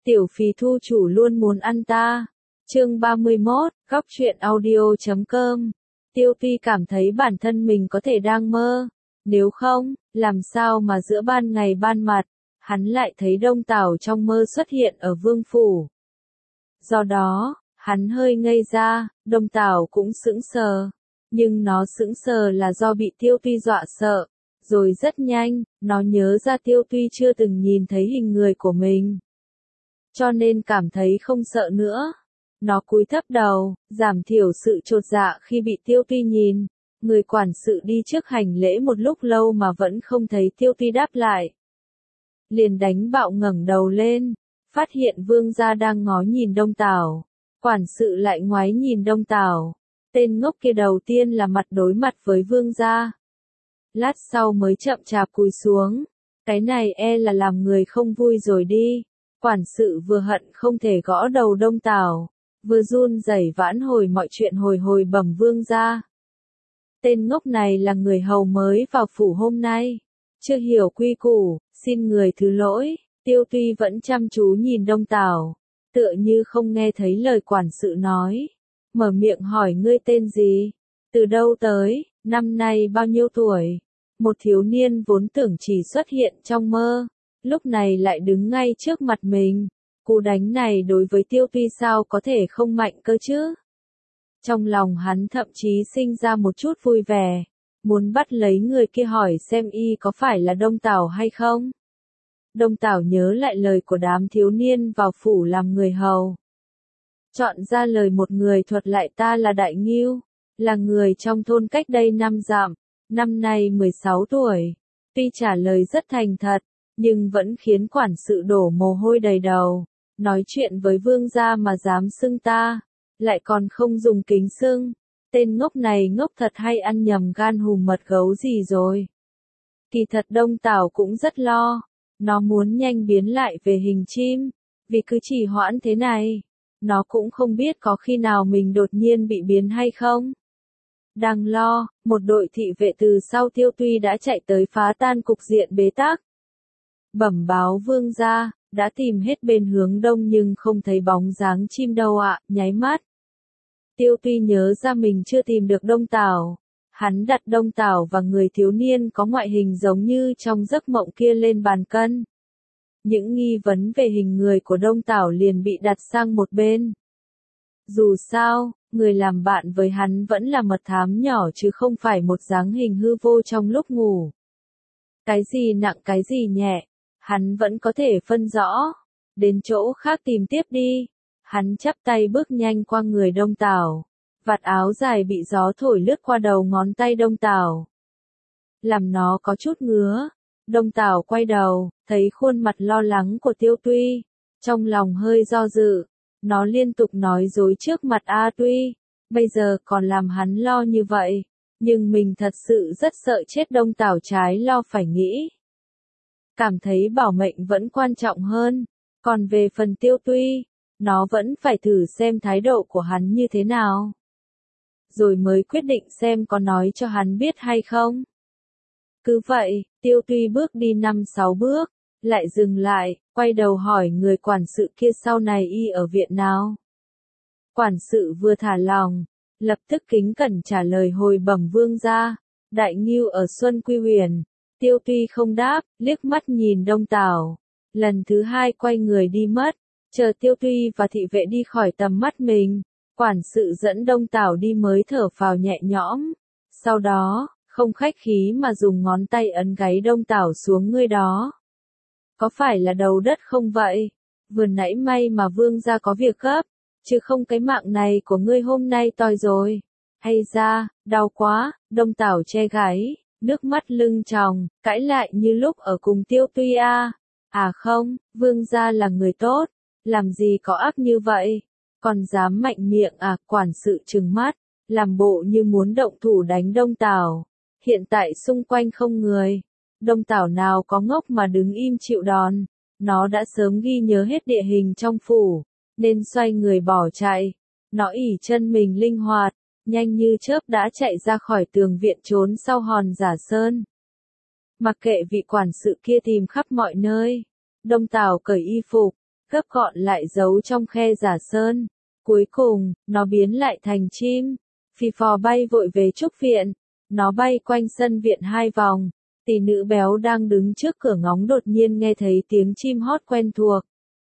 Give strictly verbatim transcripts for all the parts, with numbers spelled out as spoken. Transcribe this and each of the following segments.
Tiểu phì thu chủ luôn muốn ăn ta. Chương ba mươi mốt, góc truyện audio chấm com. Tiêu Phi cảm thấy bản thân mình có thể đang mơ. Nếu không, làm sao mà giữa ban ngày ban mặt, hắn lại thấy Đông Tảo trong mơ xuất hiện ở vương phủ. Do đó, hắn hơi ngây ra, Đông Tảo cũng sững sờ. Nhưng nó sững sờ là do bị Tiêu Phi dọa sợ. Rồi rất nhanh, nó nhớ ra Tiêu Phi chưa từng nhìn thấy hình người của mình. Cho nên cảm thấy không sợ nữa. Nó cúi thấp đầu, giảm thiểu sự chột dạ khi bị Tiêu Phi nhìn. Người quản sự đi trước hành lễ một lúc lâu mà vẫn không thấy Tiêu Phi đáp lại. Liền đánh bạo ngẩng đầu lên, phát hiện vương gia đang ngó nhìn Đông Tảo. Quản sự lại ngoái nhìn Đông Tảo. Tên ngốc kia đầu tiên là mặt đối mặt với vương gia. Lát sau mới chậm chạp cúi xuống. Cái này e là làm người không vui rồi đi. Quản sự vừa hận không thể gõ đầu Đông Tảo, vừa run rẩy vãn hồi mọi chuyện hồi hồi bẩm vương gia. Tên ngốc này là người hầu mới vào phủ hôm nay, chưa hiểu quy củ, xin người thứ lỗi. Tiêu Phi vẫn chăm chú nhìn Đông Tảo, tựa như không nghe thấy lời quản sự nói. Mở miệng hỏi ngươi tên gì? Từ đâu tới? Năm nay bao nhiêu tuổi? Một thiếu niên vốn tưởng chỉ xuất hiện trong mơ, lúc này lại đứng ngay trước mặt mình. Cú đánh này đối với Tiêu Phi sao có thể không mạnh cơ chứ? Trong lòng hắn thậm chí sinh ra một chút vui vẻ, muốn bắt lấy người kia hỏi xem y có phải là Đông Tảo hay không. Đông Tảo nhớ lại lời của đám thiếu niên vào phủ làm người hầu. Chọn ra lời một người thuật lại ta là Đại Ngưu, là người trong thôn cách đây năm dặm, năm nay mười sáu tuổi. Tuy trả lời rất thành thật, nhưng vẫn khiến quản sự đổ mồ hôi đầy đầu. Nói chuyện với vương gia mà dám xưng ta, lại còn không dùng kính xưng. Tên ngốc này ngốc thật hay ăn nhầm gan hùm mật gấu gì rồi. Kỳ thật Đông Tảo cũng rất lo, nó muốn nhanh biến lại về hình chim, vì cứ trì hoãn thế này, nó cũng không biết có khi nào mình đột nhiên bị biến hay không. Đang lo, một đội thị vệ từ sau Tiêu Phi đã chạy tới phá tan cục diện bế tắc. Bẩm báo vương gia, đã tìm hết bên hướng đông nhưng không thấy bóng dáng chim đâu ạ, nháy mắt. Tiêu Phi nhớ ra mình chưa tìm được Đông Tảo. Hắn đặt Đông Tảo và người thiếu niên có ngoại hình giống như trong giấc mộng kia lên bàn cân. Những nghi vấn về hình người của Đông Tảo liền bị đặt sang một bên. Dù sao, người làm bạn với hắn vẫn là mật thám nhỏ chứ không phải một dáng hình hư vô trong lúc ngủ. Cái gì nặng cái gì nhẹ, hắn vẫn có thể phân rõ. Đến chỗ khác tìm tiếp đi. Hắn chắp tay bước nhanh qua người Đông Tảo. Vạt áo dài bị gió thổi lướt qua đầu ngón tay Đông Tảo, làm nó có chút ngứa. Đông Tảo quay đầu, thấy khuôn mặt lo lắng của Tiêu Phi, trong lòng hơi do dự. Nó liên tục nói dối trước mặt A Tuy, bây giờ còn làm hắn lo như vậy, nhưng mình thật sự rất sợ chết. Đông Tảo trái lo phải nghĩ, cảm thấy bảo mệnh vẫn quan trọng hơn. Còn về phần Tiêu Phi, nó vẫn phải thử xem thái độ của hắn như thế nào, rồi mới quyết định xem có nói cho hắn biết hay không. Cứ vậy, Tiêu Phi bước đi năm sáu bước, lại dừng lại, quay đầu hỏi người quản sự kia sau này y ở viện nào. Quản sự vừa thả lòng, lập tức kính cẩn trả lời hồi bẩm vương gia, Đại Ngưu ở Xuân Quy Huyền. Tiêu Phi không đáp, liếc mắt nhìn Đông Tảo, lần thứ hai quay người đi mất. Chờ Tiêu Phi và thị vệ đi khỏi tầm mắt mình, quản sự dẫn Đông Tảo đi mới thở phào nhẹ nhõm. Sau đó, không khách khí mà dùng ngón tay ấn gáy Đông Tảo xuống. Ngươi đó, có phải là đầu đất không vậy? Vừa nãy may mà vương gia có việc gấp, chứ không cái mạng này của ngươi hôm nay toi rồi. Hay ra, đau quá. Đông Tảo che gáy, nước mắt lưng tròng, cãi lại như lúc ở cùng Tiêu Phi a. À không, vương gia là người tốt, làm gì có ác như vậy, còn dám mạnh miệng à? Quản sự trừng mắt, làm bộ như muốn động thủ đánh Đông Tảo. Hiện tại xung quanh không người, Đông Tảo nào có ngốc mà đứng im chịu đòn. Nó đã sớm ghi nhớ hết địa hình trong phủ, nên xoay người bỏ chạy. Nó ỷ chân mình linh hoạt, nhanh như chớp đã chạy ra khỏi tường viện trốn sau hòn giả sơn. Mặc kệ vị quản sự kia tìm khắp mọi nơi, Đông Tảo cởi y phục, gấp gọn lại giấu trong khe giả sơn. Cuối cùng, nó biến lại thành chim, phì phò bay vội về trúc viện. Nó bay quanh sân viện hai vòng, tỷ nữ béo đang đứng trước cửa ngóng đột nhiên nghe thấy tiếng chim hót quen thuộc.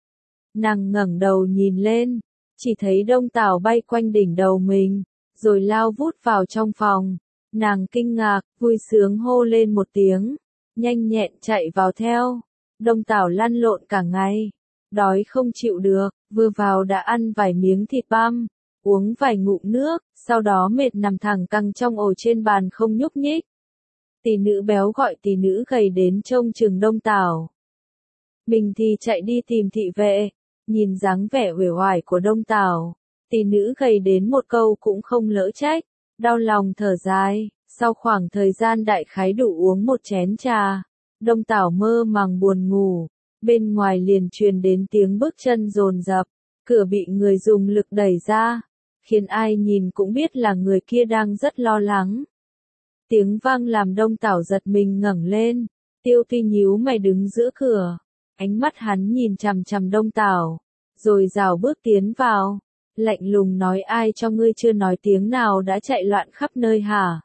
Nàng ngẩng đầu nhìn lên, chỉ thấy đông tảo bay quanh đỉnh đầu mình, rồi lao vút vào trong phòng. Nàng kinh ngạc, vui sướng hô lên một tiếng, nhanh nhẹn chạy vào theo. Đông tảo lăn lộn cả ngày, đói không chịu được, vừa vào đã ăn vài miếng thịt băm, uống vài ngụm nước, sau đó mệt nằm thẳng căng trong ổ trên bàn không nhúc nhích. Tỷ nữ béo gọi tỷ nữ gầy đến trông chừng đông tảo. Mình thì chạy đi tìm thị vệ, nhìn dáng vẻ uể oải của đông tảo. Tỷ nữ gầy đến một câu cũng không lỡ trách, đau lòng thở dài. Sau khoảng thời gian đại khái đủ uống một chén trà, đông tảo mơ màng buồn ngủ, bên ngoài liền truyền đến tiếng bước chân dồn dập, cửa bị người dùng lực đẩy ra, khiến ai nhìn cũng biết là người kia đang rất lo lắng. Tiếng vang làm đông tảo giật mình ngẩng lên, Tiêu Tuy nhíu mày đứng giữa cửa, ánh mắt hắn nhìn chằm chằm đông tảo, rồi rảo bước tiến vào, lạnh lùng nói ai cho ngươi chưa nói tiếng nào đã chạy loạn khắp nơi hả?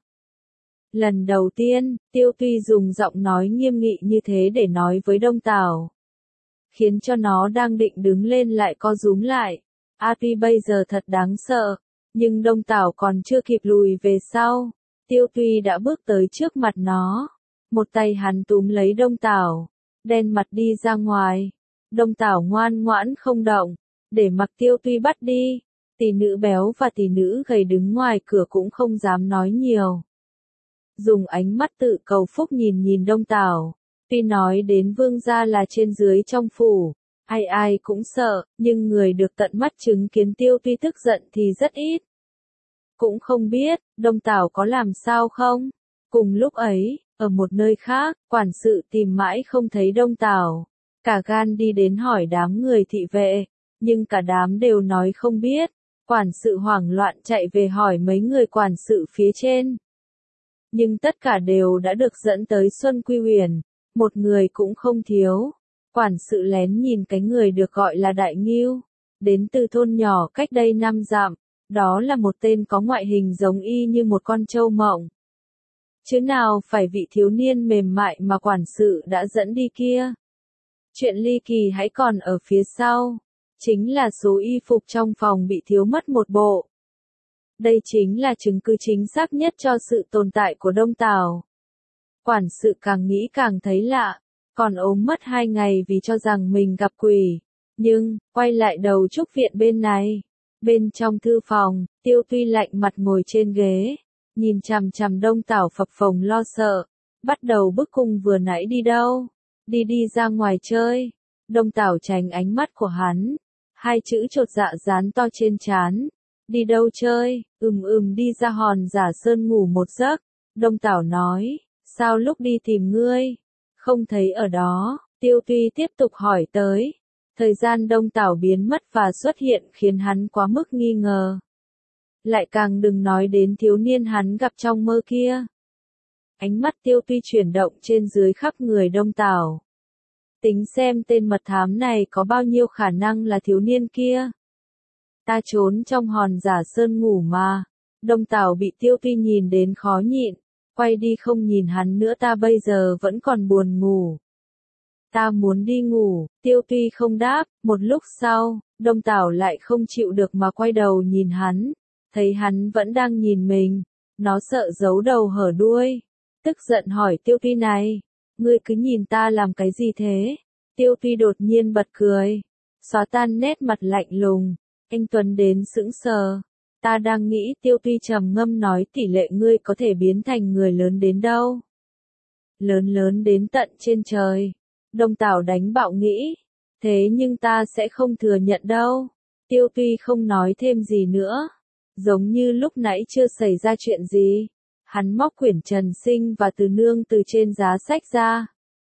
Lần đầu tiên, Tiêu Tuy dùng giọng nói nghiêm nghị như thế để nói với đông tảo, khiến cho nó đang định đứng lên lại co rúm lại. A Tuy bây giờ thật đáng sợ, nhưng đông tảo còn chưa kịp lùi về sau, Tiêu Tuy đã bước tới trước mặt nó, một tay hắn túm lấy đông tảo, đen mặt đi ra ngoài. Đông tảo ngoan ngoãn không động, để mặc Tiêu Tuy bắt đi. Tỷ nữ béo và tỷ nữ gầy đứng ngoài cửa cũng không dám nói nhiều, dùng ánh mắt tự cầu phúc nhìn nhìn đông tảo. Tuy nói đến vương gia là trên dưới trong phủ, ai ai cũng sợ, nhưng người được tận mắt chứng kiến Tiêu Tuy tức giận thì rất ít. Cũng không biết, đông tảo có làm sao không? Cùng lúc ấy, ở một nơi khác, quản sự tìm mãi không thấy đông tảo, cả gan đi đến hỏi đám người thị vệ, nhưng cả đám đều nói không biết. Quản sự hoảng loạn chạy về hỏi mấy người quản sự phía trên, nhưng tất cả đều đã được dẫn tới Xuân Quy Huyền, một người cũng không thiếu. Quản sự lén nhìn cái người được gọi là Đại Ngưu, đến từ thôn nhỏ cách đây năm dặm, đó là một tên có ngoại hình giống y như một con trâu mộng. Chứ nào phải vị thiếu niên mềm mại mà quản sự đã dẫn đi kia. Chuyện ly kỳ hãy còn ở phía sau, chính là số y phục trong phòng bị thiếu mất một bộ. Đây chính là chứng cứ chính xác nhất cho sự tồn tại của đông tảo. Quản sự càng nghĩ càng thấy lạ, còn ốm mất hai ngày vì cho rằng mình gặp quỷ. Nhưng, quay lại đầu trúc viện bên này, bên trong thư phòng, Tiêu Tuy lạnh mặt ngồi trên ghế, nhìn chằm chằm đông tảo phập phồng lo sợ, bắt đầu bức cung vừa nãy đi đâu? Đi đi ra ngoài chơi. Đông tảo tránh ánh mắt của hắn, hai chữ chột dạ dán to trên trán. Đi đâu chơi? Ừm ừm đi ra hòn giả sơn ngủ một giấc. Đông tảo nói, sao lúc đi tìm ngươi, không thấy ở đó. Tiêu Tuy tiếp tục hỏi tới. Thời gian đông tảo biến mất và xuất hiện khiến hắn quá mức nghi ngờ. Lại càng đừng nói đến thiếu niên hắn gặp trong mơ kia. Ánh mắt Tiêu Tuy chuyển động trên dưới khắp người đông tảo. Tính xem tên mật thám này có bao nhiêu khả năng là thiếu niên kia. Ta trốn trong hòn giả sơn ngủ mà. Đông tảo bị Tiêu Tuy nhìn đến khó nhịn, quay đi không nhìn hắn nữa. Ta bây giờ vẫn còn buồn ngủ. Ta muốn đi ngủ. Tiêu Tuy không đáp. Một lúc sau, đông tảo lại không chịu được mà quay đầu nhìn hắn, thấy hắn vẫn đang nhìn mình, nó sợ giấu đầu hở đuôi, tức giận hỏi Tiêu Tuy này, ngươi cứ nhìn ta làm cái gì thế? Tiêu Tuy đột nhiên bật cười, xóa tan nét mặt lạnh lùng. Anh Tuấn đến sững sờ. Ta đang nghĩ. Tiêu Tuy trầm ngâm nói tỷ lệ ngươi có thể biến thành người lớn đến đâu? Lớn lớn đến tận trên trời. Đông tảo đánh bạo nghĩ. Thế nhưng ta sẽ không thừa nhận đâu. Tiêu Tuy không nói thêm gì nữa. Giống như lúc nãy chưa xảy ra chuyện gì. Hắn móc quyển Trần Sinh và Từ Nương từ trên giá sách ra.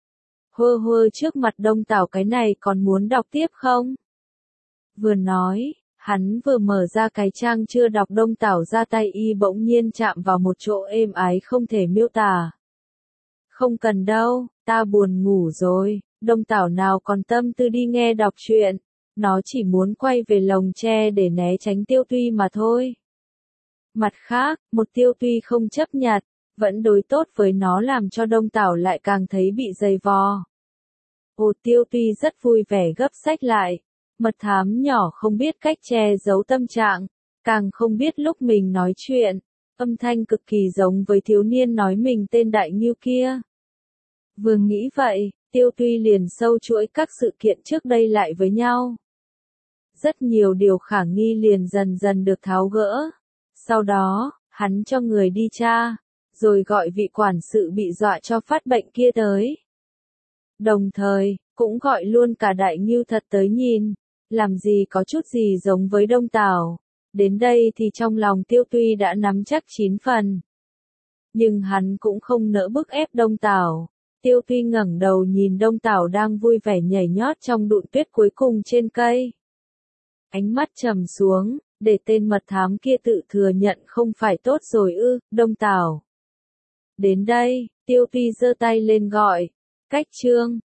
Hơ hơ trước mặt đông tảo, cái này còn muốn đọc tiếp không? Vừa nói, hắn vừa mở ra cái trang chưa đọc. Đông tảo ra tay y bỗng nhiên chạm vào một chỗ êm ái không thể miêu tả. Không cần đâu, ta buồn ngủ rồi. Đông tảo nào còn tâm tư đi nghe đọc truyện. Nó chỉ muốn quay về lồng tre để né tránh Tiêu Tuy mà thôi. Mặt khác, một Tiêu Tuy không chấp nhặt, vẫn đối tốt với nó làm cho Đông Tảo lại càng thấy bị dày vò. Ồ, Tiêu Tuy rất vui vẻ gấp sách lại. Mật thám nhỏ không biết cách che giấu tâm trạng, càng không biết lúc mình nói chuyện, âm thanh cực kỳ giống với thiếu niên nói mình tên Đại Ngưu kia. Vừa nghĩ vậy, Tiêu Tuy liền sâu chuỗi các sự kiện trước đây lại với nhau. Rất nhiều điều khả nghi liền dần dần được tháo gỡ. Sau đó, hắn cho người đi tra, rồi gọi vị quản sự bị dọa cho phát bệnh kia tới. Đồng thời, cũng gọi luôn cả Đại Ngưu thật tới nhìn, làm gì có chút gì giống với Đông Tảo. Đến đây thì trong lòng Tiêu Tuy đã nắm chắc chín phần. Nhưng hắn cũng không nỡ bức ép Đông Tảo. Tiêu Tuy ngẩng đầu nhìn Đông Tảo đang vui vẻ nhảy nhót trong đụn tuyết cuối cùng trên cây. Ánh mắt trầm xuống, để tên mật thám kia tự thừa nhận không phải tốt rồi ư, Đông Tảo. Đến đây, Tiêu Tuy giơ tay lên gọi, Cách Trương.